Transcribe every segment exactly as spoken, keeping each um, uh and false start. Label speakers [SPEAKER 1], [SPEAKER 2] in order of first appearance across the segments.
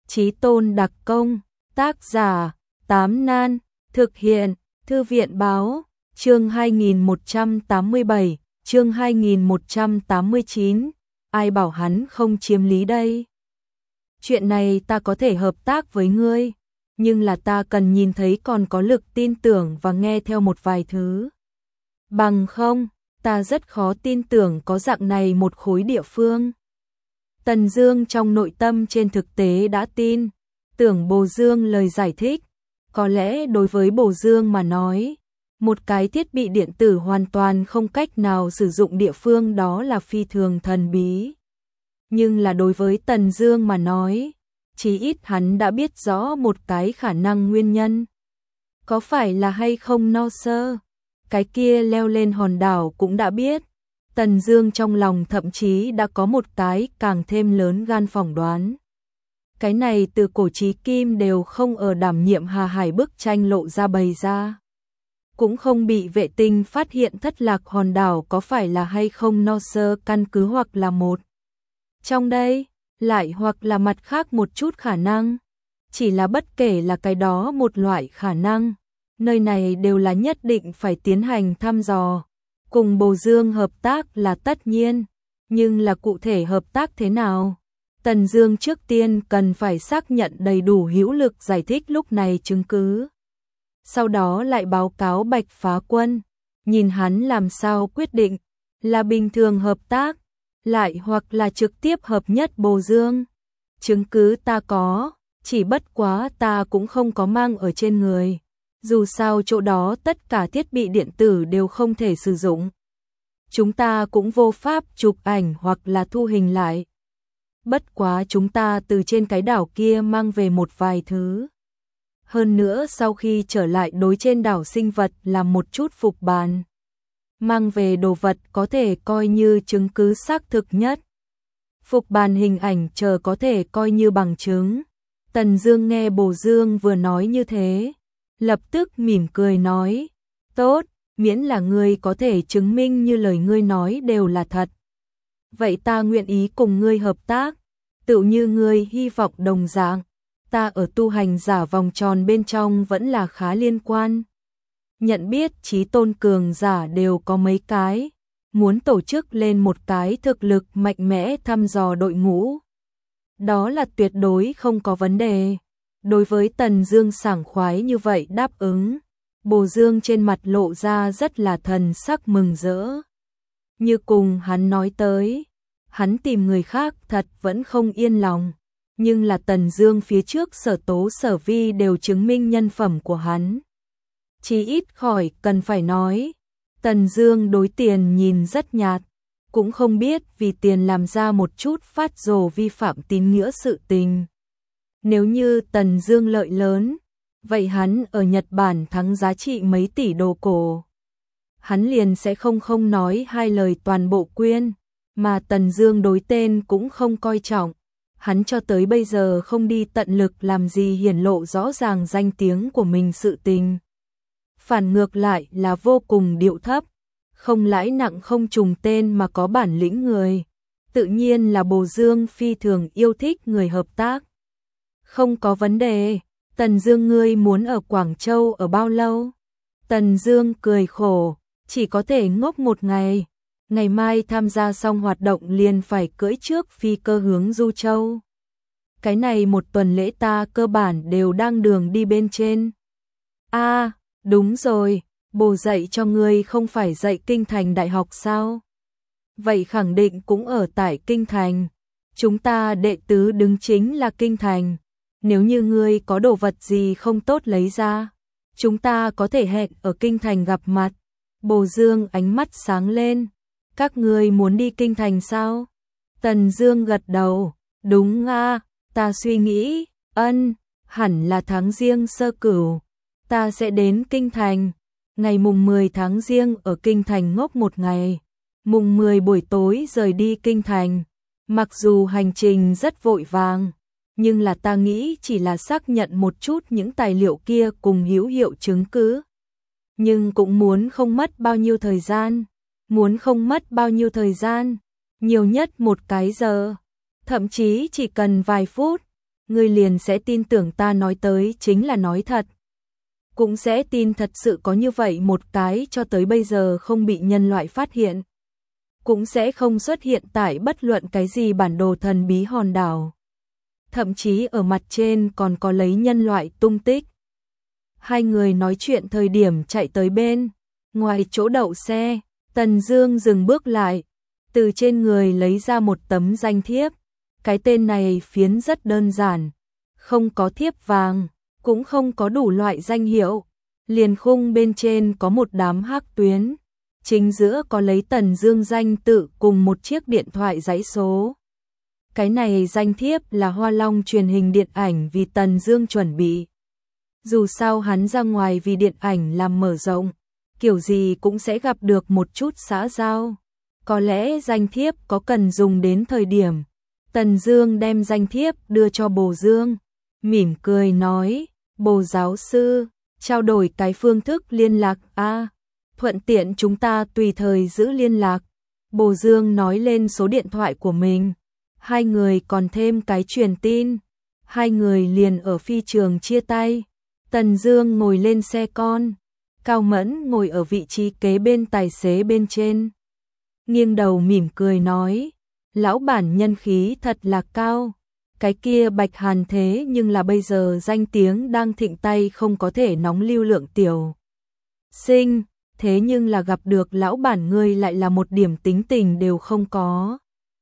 [SPEAKER 1] Chí Tôn đặc công, tác giả, Tám Nan, thực hiện, Thư viện báo, chương hai nghìn một trăm tám mươi bảy, chương hai nghìn một trăm tám mươi chín, ai bảo hắn không chiếm lý đây? Chuyện này ta có thể hợp tác với ngươi, nhưng là ta cần nhìn thấy còn có lực tin tưởng và nghe theo một vài thứ. Bằng không, ta rất khó tin tưởng có dạng này một khối địa phương. Tần Dương trong nội tâm trên thực tế đã tin, tưởng Bồ Dương lời giải thích, có lẽ đối với Bồ Dương mà nói, một cái thiết bị điện tử hoàn toàn không cách nào sử dụng địa phương đó là phi thường thần bí. Nhưng là đối với Tần Dương mà nói, chí ít hắn đã biết rõ một cái khả năng nguyên nhân. Có phải là hay không no sơ? Cái kia leo lên hòn đảo cũng đã biết. Tần Dương trong lòng thậm chí đã có một cái càng thêm lớn gan phỏng đoán. Cái này từ cổ chí kim đều không ở đảm nhiệm Hà Hải bức tranh lộ ra bày ra. Cũng không bị vệ tinh phát hiện thất lạc hòn đảo có phải là hay không no sơ căn cứ hoặc là một. Trong đây, lại hoặc là mặt khác một chút khả năng. Chỉ là bất kể là cái đó một loại khả năng, nơi này đều là nhất định phải tiến hành thăm dò. Cùng Bồ Dương hợp tác là tất nhiên, nhưng là cụ thể hợp tác thế nào? Tần Dương trước tiên cần phải xác nhận đầy đủ hữu lực giải thích lúc này chứng cứ. Sau đó lại báo cáo Bạch Phá Quân, nhìn hắn làm sao quyết định, là bình thường hợp tác, lại hoặc là trực tiếp hợp nhất Bồ Dương. Chứng cứ ta có, chỉ bất quá ta cũng không có mang ở trên người. Dù sao chỗ đó tất cả thiết bị điện tử đều không thể sử dụng. Chúng ta cũng vô pháp chụp ảnh hoặc là thu hình lại. Bất quá chúng ta từ trên cái đảo kia mang về một vài thứ. Hơn nữa sau khi trở lại đối trên đảo sinh vật là một chút phục bàn. Mang về đồ vật có thể coi như chứng cứ xác thực nhất. Phục bàn hình ảnh chờ có thể coi như bằng chứng. Tần Dương nghe Bồ Dương vừa nói như thế, lập tức mỉm cười nói, tốt, miễn là ngươi có thể chứng minh như lời ngươi nói đều là thật. Vậy ta nguyện ý cùng ngươi hợp tác, tựu như ngươi hy vọng đồng dạng, ta ở tu hành giả vòng tròn bên trong vẫn là khá liên quan. Nhận biết chí tôn cường giả đều có mấy cái, muốn tổ chức lên một cái thực lực mạnh mẽ thăm dò đội ngũ. Đó là tuyệt đối không có vấn đề. Đối với Tần Dương sảng khoái như vậy đáp ứng, Bồ Dương trên mặt lộ ra rất là thần sắc mừng rỡ. Như cùng hắn nói tới, hắn tìm người khác thật vẫn không yên lòng, nhưng là Tần Dương phía trước Sở Tố Sở Vi đều chứng minh nhân phẩm của hắn. Chỉ ít khỏi cần phải nói, Tần Dương đối tiền nhìn rất nhạt, cũng không biết vì tiền làm ra một chút phát rồ vi phạm tín nghĩa sự tình. Nếu như Tần Dương lợi lớn, vậy hắn ở Nhật Bản thắng giá trị mấy tỷ đô cổ. Hắn liền sẽ không không nói hai lời toàn bộ quyên, mà Tần Dương đối tên cũng không coi trọng. Hắn cho tới bây giờ không đi tận lực làm gì hiển lộ rõ ràng danh tiếng của mình sự tình. Phản ngược lại là vô cùng điệu thấp, không lãi nặng không trùng tên mà có bản lĩnh người. Tự nhiên là Bồ Dương phi thường yêu thích người hợp tác. Không có vấn đề, Tần Dương ngươi muốn ở Quảng Châu ở bao lâu? Tần Dương cười khổ, chỉ có thể ngốc một ngày. Ngày mai tham gia xong hoạt động liền phải cưỡi trước phi cơ hướng Du Châu. Cái này một tuần lễ ta cơ bản đều đang đường đi bên trên. A, à, đúng rồi, Bồ dạy cho ngươi không phải dạy Kinh Thành Đại học sao? Vậy khẳng định cũng ở tại Kinh Thành. Chúng ta đệ tứ đứng chính là Kinh Thành. Nếu như ngươi có đồ vật gì không tốt lấy ra, chúng ta có thể hẹn ở Kinh Thành gặp mặt. Bồ Dương ánh mắt sáng lên. Các ngươi muốn đi Kinh Thành sao? Tần Dương gật đầu. Đúng a, ta suy nghĩ, ân, hẳn là tháng Giêng Sơ Cửu. Ta sẽ đến Kinh Thành. Ngày mùng mười tháng Giêng ở Kinh Thành ngốc một ngày. Mùng mười buổi tối rời đi Kinh Thành. Mặc dù hành trình rất vội vàng, nhưng là ta nghĩ chỉ là xác nhận một chút những tài liệu kia cùng hữu hiệu chứng cứ. Nhưng cũng muốn không mất bao nhiêu thời gian. Muốn không mất bao nhiêu thời gian. Nhiều nhất một cái giờ. Thậm chí chỉ cần vài phút. ngươi liền sẽ tin tưởng ta nói tới chính là nói thật. Cũng sẽ tin thật sự có như vậy một cái cho tới bây giờ không bị nhân loại phát hiện. Cũng sẽ không xuất hiện tại bất luận cái gì bản đồ thần bí hòn đảo. Thậm chí ở mặt trên còn có lấy nhân loại tung tích. Hai người nói chuyện thời điểm chạy tới bên ngoài chỗ đậu xe, Tần Dương dừng bước lại, từ trên người lấy ra một tấm danh thiếp. Cái tên này phiến rất đơn giản, không có thiếp vàng, cũng không có đủ loại danh hiệu, liền khung bên trên có một đám hắc tuyến, chính giữa có lấy Tần Dương danh tự cùng một chiếc điện thoại dãy số. Cái này danh thiếp là Hoa Long truyền hình điện ảnh vì Tần Dương chuẩn bị. Dù sao hắn ra ngoài vì điện ảnh làm mở rộng, kiểu gì cũng sẽ gặp được một chút xã giao. Có lẽ danh thiếp có cần dùng đến thời điểm. Tần Dương đem danh thiếp đưa cho Bồ Dương, mỉm cười nói, Bồ giáo sư, trao đổi cái phương thức liên lạc a, à, thuận tiện chúng ta tùy thời giữ liên lạc. Bồ Dương nói lên số điện thoại của mình, hai người còn thêm cái truyền tin, hai người liền ở phi trường chia tay. Tần Dương ngồi lên xe con, Cao Mẫn ngồi ở vị trí kế bên tài xế bên trên. Nghiêng đầu mỉm cười nói, lão bản nhân khí thật là cao. Cái kia Bạch Hàn thế nhưng là bây giờ danh tiếng đang thịnh tay không có thể nóng lưu lượng tiểu sinh, thế nhưng là gặp được lão bản ngươi lại là một điểm tính tình đều không có.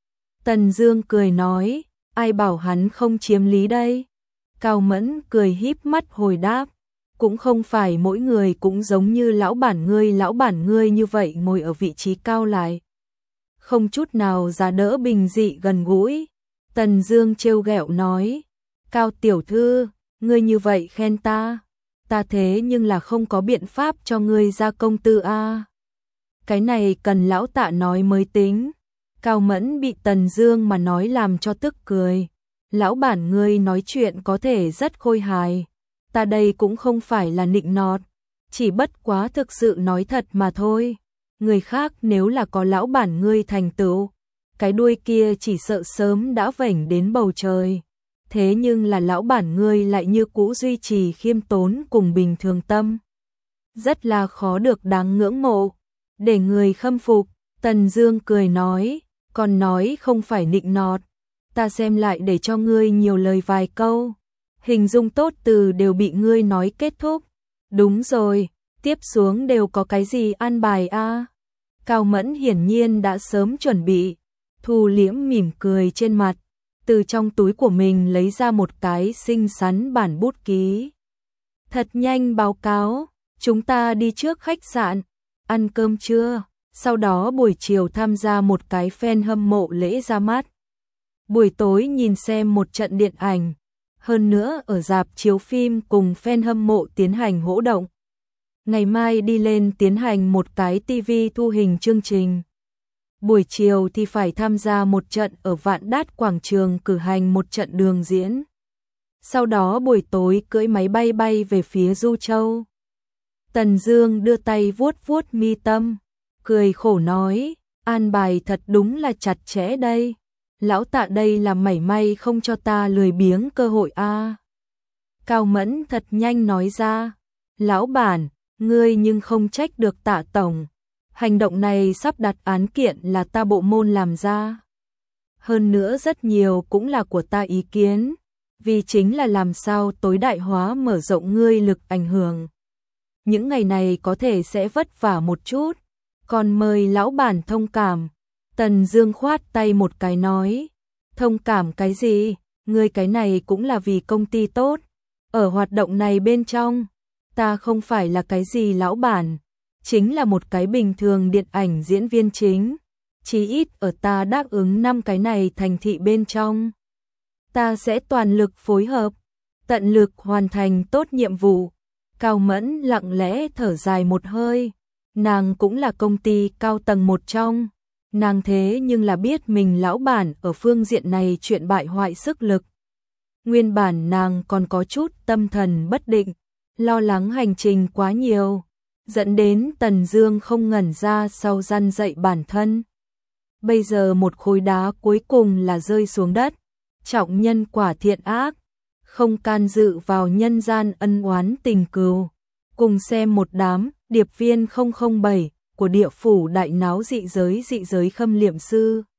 [SPEAKER 1] Tần Dương cười nói, ai bảo hắn không chiếm lý đây. Cao Mẫn cười híp mắt hồi đáp, cũng không phải mỗi người cũng giống như lão bản ngươi lão bản ngươi như vậy ngồi ở vị trí cao lại. Không chút nào giá đỡ bình dị gần gũi. Tần Dương trêu ghẹo nói, Cao tiểu thư, ngươi như vậy khen ta, ta thế nhưng là không có biện pháp cho ngươi ra công tư a. Cái này cần lão Tạ nói mới tính. Cao Mẫn bị Tần Dương mà nói làm cho tức cười. Lão bản ngươi nói chuyện có thể rất khôi hài, ta đây cũng không phải là nịnh nọt, chỉ bất quá thực sự nói thật mà thôi. Người khác nếu là có lão bản ngươi thành tựu, cái đuôi kia chỉ sợ sớm đã vểnh đến bầu trời. Thế nhưng là lão bản ngươi lại như cũ duy trì khiêm tốn cùng bình thường tâm. Rất là khó được đáng ngưỡng mộ, để người khâm phục. Tần Dương cười nói, còn nói không phải nịnh nọt, ta xem lại để cho ngươi nhiều lời vài câu. Hình dung tốt từ đều bị ngươi nói kết thúc. Đúng rồi, tiếp xuống đều có cái gì an bài a? À? Cao Mẫn hiển nhiên đã sớm chuẩn bị, thu liễm mỉm cười trên mặt, từ trong túi của mình lấy ra một cái xinh xắn bản bút ký. Thật nhanh báo cáo, chúng ta đi trước khách sạn, ăn cơm trưa, sau đó buổi chiều tham gia một cái fan hâm mộ lễ ra mắt. Buổi tối nhìn xem một trận điện ảnh, hơn nữa ở rạp chiếu phim cùng fan hâm mộ tiến hành hỗ động. Ngày mai đi lên tiến hành một cái ti vi thu hình chương trình. Buổi chiều thì phải tham gia một trận ở Vạn Đát quảng trường cử hành một trận đường diễn. Sau đó buổi tối cưỡi máy bay bay về phía Du Châu. Tần Dương đưa tay vuốt vuốt mi tâm, cười khổ nói, an bài thật đúng là chặt chẽ đây. Lão Tạ đây là mảy may không cho ta lười biếng cơ hội a. À. Cao Mẫn thật nhanh nói ra, lão bản, ngươi nhưng không trách được Tạ tổng. Hành động này sắp đặt án kiện là ta bộ môn làm ra. Hơn nữa rất nhiều cũng là của ta ý kiến, vì chính là làm sao tối đại hóa mở rộng ngươi lực ảnh hưởng. Những ngày này có thể sẽ vất vả một chút, còn mời lão bản thông cảm. Tần Dương khoát tay một cái nói, thông cảm cái gì, ngươi cái này cũng là vì công ty tốt. Ở hoạt động này bên trong, ta không phải là cái gì lão bản, chính là một cái bình thường điện ảnh diễn viên chính. Chí ít ở ta đáp ứng năm cái này thành thị bên trong, ta sẽ toàn lực phối hợp, tận lực hoàn thành tốt nhiệm vụ. Cao Mẫn lặng lẽ thở dài một hơi, nàng cũng là công ty cao tầng một trong, nàng thế nhưng là biết mình lão bản ở phương diện này chuyện bại hoại sức lực. Nguyên bản nàng còn có chút tâm thần bất định, lo lắng hành trình quá nhiều, dẫn đến Tần Dương không ngẩn ra sau răn dạy bản thân. Bây giờ một khối đá cuối cùng là rơi xuống đất, trọng nhân quả thiện ác, không can dự vào nhân gian ân oán tình cừu. Cùng xem một đám điệp viên không không bảy của địa phủ đại náo dị giới dị giới khâm liệm sư.